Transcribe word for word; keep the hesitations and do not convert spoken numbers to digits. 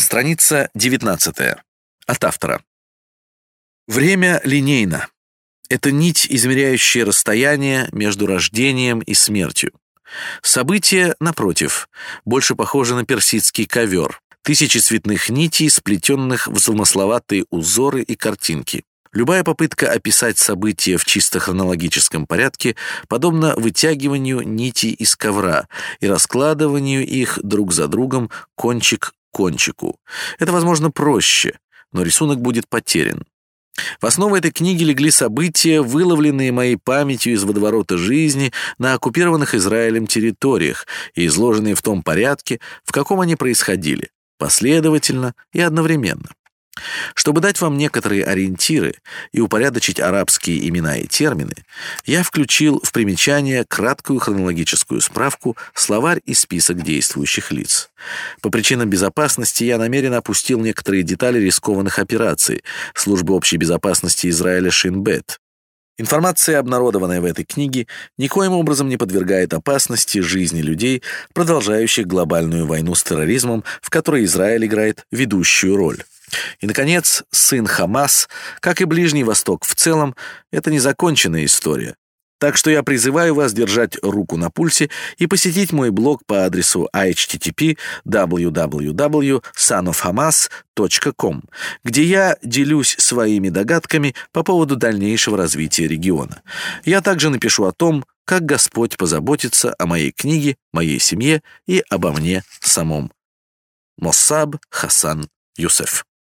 Страница девятнадцатая. От автора. Время линейно. Это нить, измеряющая расстояние между рождением и смертью. События, напротив, больше похожи на персидский ковер. Тысячи цветных нитей, сплетенных в замысловатые узоры и картинки. Любая попытка описать события в чисто хронологическом порядке подобна вытягиванию нитей из ковра и раскладыванию их друг за другом кончик к кончику. Это, возможно, проще, но рисунок будет потерян. В основу этой книги легли события, выловленные моей памятью из водоворота жизни на оккупированных Израилем территориях и изложенные в том порядке, в каком они происходили, последовательно и одновременно. Чтобы дать вам некоторые ориентиры и упорядочить арабские имена и термины, я включил в примечание краткую хронологическую справку, словарь и список действующих лиц. По причинам безопасности я намеренно опустил некоторые детали рискованных операций Службы общей безопасности Израиля Шин Бет. Информация, обнародованная в этой книге, никоим образом не подвергает опасности жизни людей, продолжающих глобальную войну с терроризмом, в которой Израиль играет ведущую роль. И, наконец, сын Хамас, как и Ближний Восток в целом, это незаконченная история. Так что я призываю вас держать руку на пульсе и посетить мой блог по адресу эйч ти ти пи дабл ю дабл ю дабл ю точка сан оф хамас точка ком, где я делюсь своими догадками по поводу дальнейшего развития региона. Я также напишу о том, как Господь позаботится о моей книге, моей семье и обо мне самом. Моссаб Хасан Юсеф.